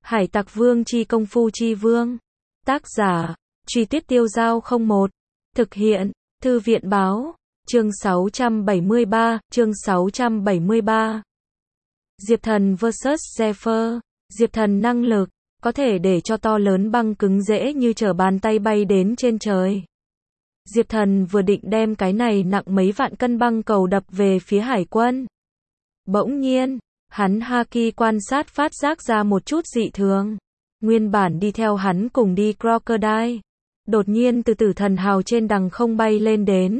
Hải Tặc Vương chi công phu chi vương. Tác giả, Truy Tuyết Tiêu Dao 01. Thực hiện, Thư viện báo, chương 673, chương 673. Diệp Thần vs Zephyr. Diệp Thần năng lực, có thể để cho to lớn băng cứng dễ như trở bàn tay bay đến trên trời. Diệp Thần vừa định đem cái này nặng mấy vạn cân băng cầu đập về phía hải quân. Bỗng nhiên, hắn haki quan sát phát giác ra một chút dị thường. Nguyên bản đi theo hắn cùng đi Crocodile, đột nhiên từ tử thần hào trên đằng không bay lên đến.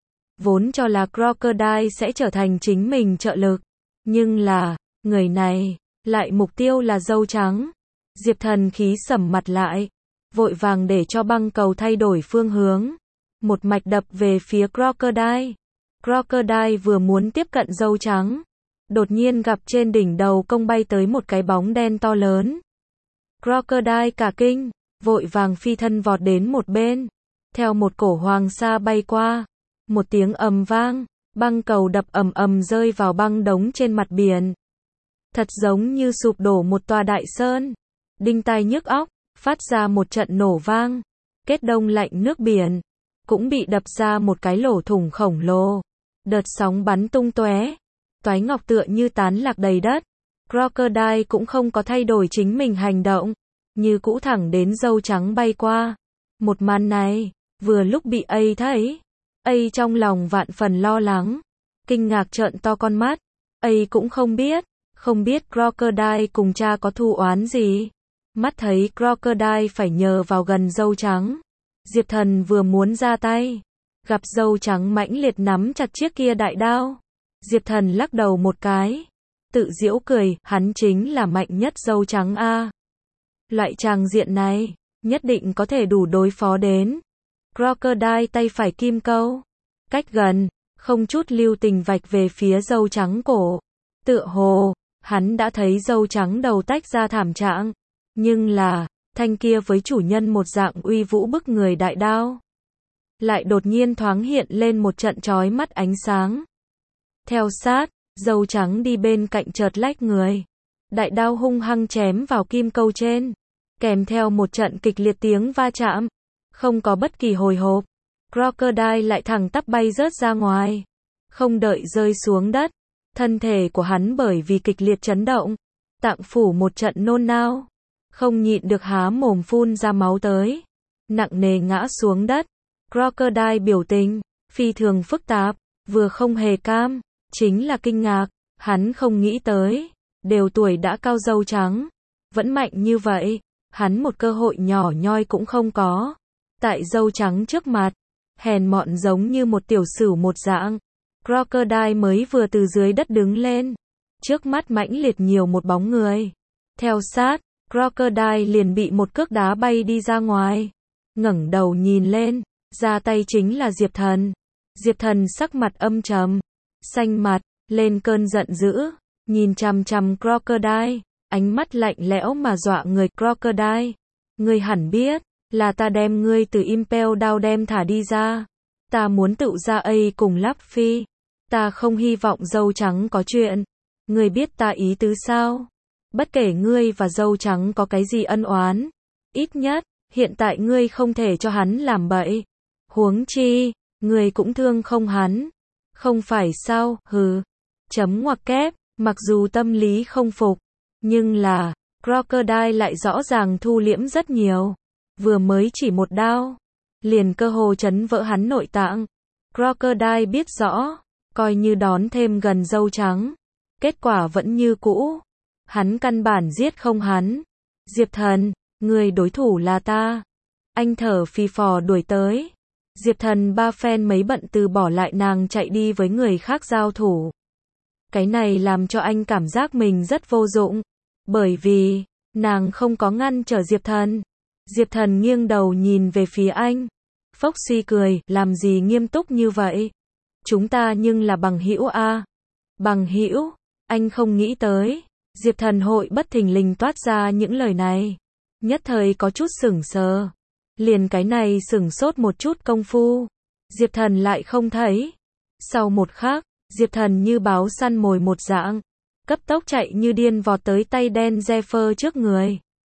Vốn cho là Crocodile sẽ trở thành chính mình trợ lực, nhưng là, người này, lại mục tiêu là dâu trắng. Diệp Thần khí sầm mặt lại, vội vàng để cho băng cầu thay đổi phương hướng, một mạch đập về phía Crocodile. Crocodile vừa muốn tiếp cận dâu trắng, đột nhiên gặp trên đỉnh đầu công bay tới một cái bóng đen to lớn. Crocodile cả kinh, vội vàng phi thân vọt đến một bên, theo một cổ hoàng sa bay qua. Một tiếng ầm vang, băng cầu đập ầm ầm rơi vào băng đống trên mặt biển. Thật giống như sụp đổ một tòa đại sơn, đinh tai nhức óc, phát ra một trận nổ vang. Kết đông lạnh nước biển, cũng bị đập ra một cái lỗ thủng khổng lồ. Đợt sóng bắn tung tóe, toái ngọc tựa như tán lạc đầy đất. Crocodile cũng không có thay đổi chính mình hành động, như cũ thẳng đến dâu trắng bay qua. Một màn này, vừa lúc bị A thấy. A trong lòng vạn phần lo lắng, kinh ngạc trợn to con mắt. A cũng không biết Crocodile cùng cha có thù oán gì. Mắt thấy Crocodile phải nhờ vào gần dâu trắng, Diệp Thần vừa muốn ra tay, gặp dâu trắng mãnh liệt nắm chặt chiếc kia đại đao. Diệp Thần lắc đầu một cái, tự giễu cười, hắn chính là mạnh nhất dâu trắng a. Loại tràng diện này, nhất định có thể đủ đối phó đến. Crocodile tay phải kim câu, cách gần, không chút lưu tình vạch về phía dâu trắng cổ. Tựa hồ, hắn đã thấy dâu trắng đầu tách ra thảm trạng, nhưng là, thanh kia với chủ nhân một dạng uy vũ bức người đại đao, lại đột nhiên thoáng hiện lên một trận chói mắt ánh sáng. Theo sát, dâu trắng đi bên cạnh chợt lách người, đại đao hung hăng chém vào kim câu trên, kèm theo một trận kịch liệt tiếng va chạm. Không có bất kỳ hồi hộp, Crocodile lại thẳng tắp bay rớt ra ngoài, không đợi rơi xuống đất, thân thể của hắn bởi vì kịch liệt chấn động, tạng phủ một trận nôn nao, không nhịn được há mồm phun ra máu tới, nặng nề ngã xuống đất. Crocodile biểu tình phi thường phức tạp, vừa không hề cam, chính là kinh ngạc. Hắn không nghĩ tới, đều tuổi đã cao dâu trắng, vẫn mạnh như vậy. Hắn một cơ hội nhỏ nhoi cũng không có. Tại dâu trắng trước mặt, hèn mọn giống như một tiểu sửu một dạng. Crocodile mới vừa từ dưới đất đứng lên, trước mắt mãnh liệt nhiều một bóng người. Theo sát, Crocodile liền bị một cước đá bay đi ra ngoài. Ngẩng đầu nhìn lên, ra tay chính là Diệp Thần. Diệp Thần sắc mặt âm trầm, xanh mặt, lên cơn giận dữ, nhìn chằm chằm Crocodile, ánh mắt lạnh lẽo mà dọa người. Crocodile, ngươi hẳn biết, là ta đem ngươi từ Impel Down đem thả đi ra. Ta muốn tự ra A cùng Luffy. Ta không hy vọng dâu trắng có chuyện. Ngươi biết ta ý tứ sao? Bất kể ngươi và dâu trắng có cái gì ân oán, ít nhất, hiện tại ngươi không thể cho hắn làm bậy. Huống chi, ngươi cũng thương không hắn. Không phải sao, hừ. Chấm ngoặc kép, mặc dù tâm lý không phục, nhưng là, Crocodile lại rõ ràng thu liễm rất nhiều. Vừa mới chỉ một đao, liền cơ hồ chấn vỡ hắn nội tạng. Crocodile biết rõ, coi như đón thêm gần dâu trắng, kết quả vẫn như cũ. Hắn căn bản giết không hắn. Diệp Thần, người đối thủ là ta. Anh thở phì phò đuổi tới. Diệp Thần ba phen mấy bận từ bỏ lại nàng chạy đi với người khác giao thủ. Cái này làm cho anh cảm giác mình rất vô dụng, bởi vì, nàng không có ngăn trở Diệp Thần. Diệp Thần nghiêng đầu nhìn về phía anh. Phốc suy cười, làm gì nghiêm túc như vậy? Chúng ta nhưng là bằng hữu a. Bằng hữu? Anh không nghĩ tới. Diệp Thần hội bất thình lình toát ra những lời này. Nhất thời có chút sửng sờ. Liền cái này sửng sốt một chút công phu, Diệp Thần lại không thấy. Sau một khắc, Diệp Thần như báo săn mồi một dạng, cấp tốc chạy như điên vọt tới tay đen Zephyr trước người.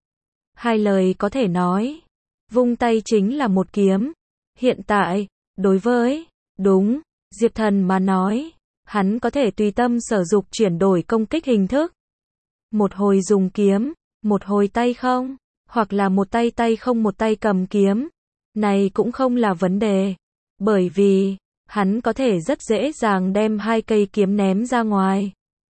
Hai lời có thể nói. Vung tay chính là một kiếm. Hiện tại, đối với, đúng, Diệp Thần mà nói, hắn có thể tùy tâm sở dục chuyển đổi công kích hình thức. Một hồi dùng kiếm, một hồi tay không, hoặc là một tay tay không một tay cầm kiếm. Này cũng không là vấn đề. Bởi vì, hắn có thể rất dễ dàng đem hai cây kiếm ném ra ngoài.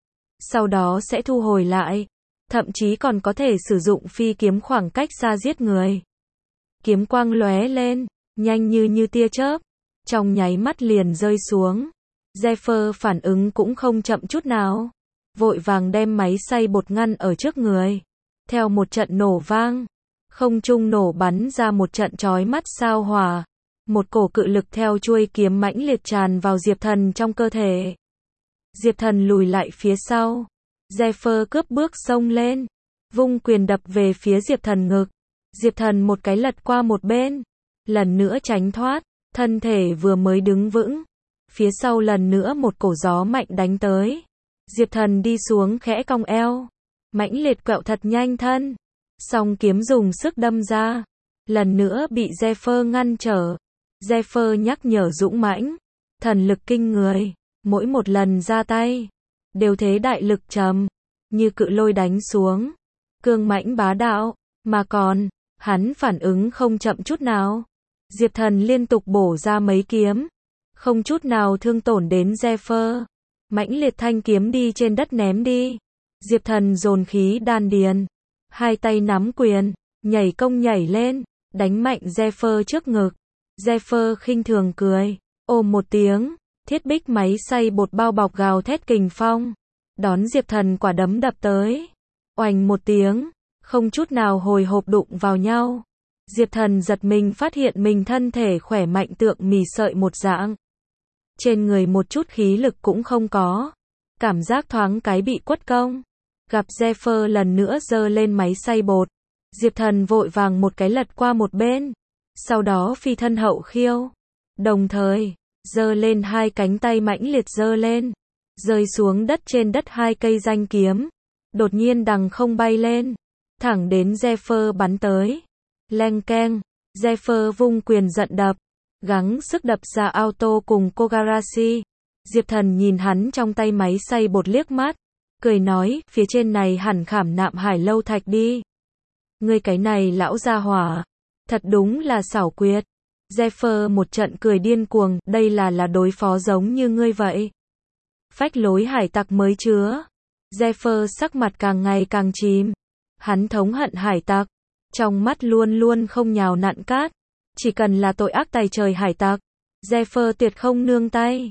Sau đó sẽ thu hồi lại. Thậm chí còn có thể sử dụng phi kiếm khoảng cách xa giết người. Kiếm quang lóe lên, nhanh như tia chớp, trong nháy mắt liền rơi xuống. Zephyr phản ứng cũng không chậm chút nào, vội vàng đem máy xay bột ngăn ở trước người. Theo một trận nổ vang, không trung nổ bắn ra một trận chói mắt sao hỏa. Một cổ cự lực theo chuôi kiếm mãnh liệt tràn vào Diệp Thần trong cơ thể. Diệp Thần lùi lại phía sau. Zephyr cướp bước xông lên, vung quyền đập về phía Diệp Thần ngực. Diệp Thần một cái lật qua một bên, lần nữa tránh thoát, thân thể vừa mới đứng vững. Phía sau lần nữa một cổ gió mạnh đánh tới. Diệp Thần đi xuống khẽ cong eo, mãnh liệt quẹo thật nhanh thân. Song kiếm dùng sức đâm ra, lần nữa bị Zephyr ngăn trở. Zephyr nhắc nhở dũng mãnh, thần lực kinh người, mỗi một lần ra tay đều thế đại lực trầm, như cự lôi đánh xuống, cương mãnh bá đạo, mà còn, hắn phản ứng không chậm chút nào. Diệp Thần liên tục bổ ra mấy kiếm, không chút nào thương tổn đến Zephyr. Mãnh liệt thanh kiếm đi trên đất ném đi. Diệp Thần dồn khí đan điền, hai tay nắm quyền, nhảy công nhảy lên, đánh mạnh Zephyr trước ngực. Zephyr khinh thường cười, ôm một tiếng, thiết bích máy xay bột bao bọc gào thét kình phong, đón Diệp Thần quả đấm đập tới. Oành một tiếng, không chút nào hồi hộp đụng vào nhau. Diệp Thần giật mình phát hiện mình thân thể khỏe mạnh tượng mì sợi một dạng. Trên người một chút khí lực cũng không có. Cảm giác thoáng cái bị quất công. Gặp Zephyr lần nữa giơ lên máy xay bột. Diệp Thần vội vàng một cái lật qua một bên. Sau đó phi thân hậu khiêu. Đồng thời, giơ lên hai cánh tay mãnh liệt giơ lên. Rơi xuống đất trên đất hai cây danh kiếm. Đột nhiên đằng không bay lên. Thẳng đến Zephyr bắn tới. Leng keng, Zephyr vung quyền giận đập. Gắng sức đập ra auto cùng Kogarashi. Diệp Thần nhìn hắn trong tay máy xay bột liếc mắt. Cười nói, phía trên này hẳn khảm nạm hải lâu thạch đi. Ngươi cái này lão gia hỏa. Thật đúng là xảo quyệt. Zephyr một trận cười điên cuồng, đây là đối phó giống như ngươi vậy. Phách lối hải tặc mới chứa. Zephyr sắc mặt càng ngày càng chìm. Hắn thống hận hải tặc. Trong mắt luôn luôn không nhào nặn cát. Chỉ cần là tội ác tày trời hải tặc, Zephyr tuyệt không nương tay.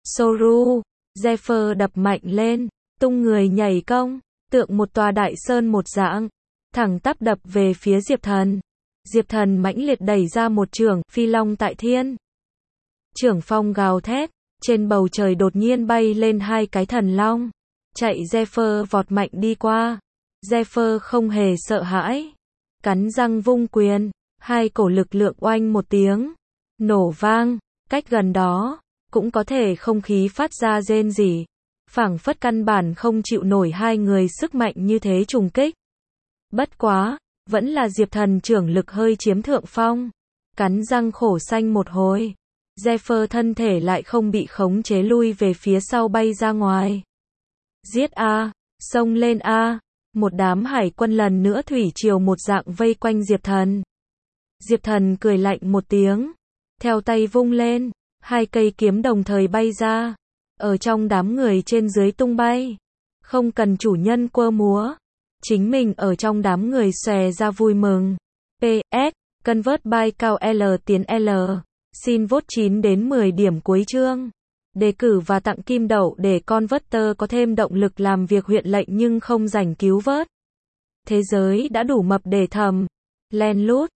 Soru, Zephyr đập mạnh lên, tung người nhảy công, tượng một tòa đại sơn một dạng, thẳng tắp đập về phía Diệp Thần. Diệp Thần mãnh liệt đẩy ra một chưởng, phi long tại thiên. Chưởng phong gào thét, trên bầu trời đột nhiên bay lên hai cái thần long. Chạy Zephyr vọt mạnh đi qua. Zephyr không hề sợ hãi. Cắn răng vung quyền, hai cổ lực lượng oanh một tiếng. Nổ vang, cách gần đó, cũng có thể không khí phát ra rên rỉ. Phảng phất căn bản không chịu nổi hai người sức mạnh như thế trùng kích. Bất quá, vẫn là Diệp Thần trưởng lực hơi chiếm thượng phong. Cắn răng khổ xanh một hồi. Zephyr thân thể lại không bị khống chế lui về phía sau bay ra ngoài. Giết a, xông lên a. Một đám hải quân lần nữa thủy triều một dạng vây quanh Diệp Thần. Diệp Thần cười lạnh một tiếng. Theo tay vung lên, hai cây kiếm đồng thời bay ra. Ở trong đám người trên dưới tung bay. Không cần chủ nhân quơ múa. Chính mình ở trong đám người xòe ra vui mừng. PS, convert by cao L tiến L. Xin vote 9 đến 10 điểm cuối chương. Đề cử và tặng kim đậu để Converter có thêm động lực làm việc huyện lệnh nhưng không rảnh cứu vớt. Thế giới đã đủ mập để thầm. Len lút.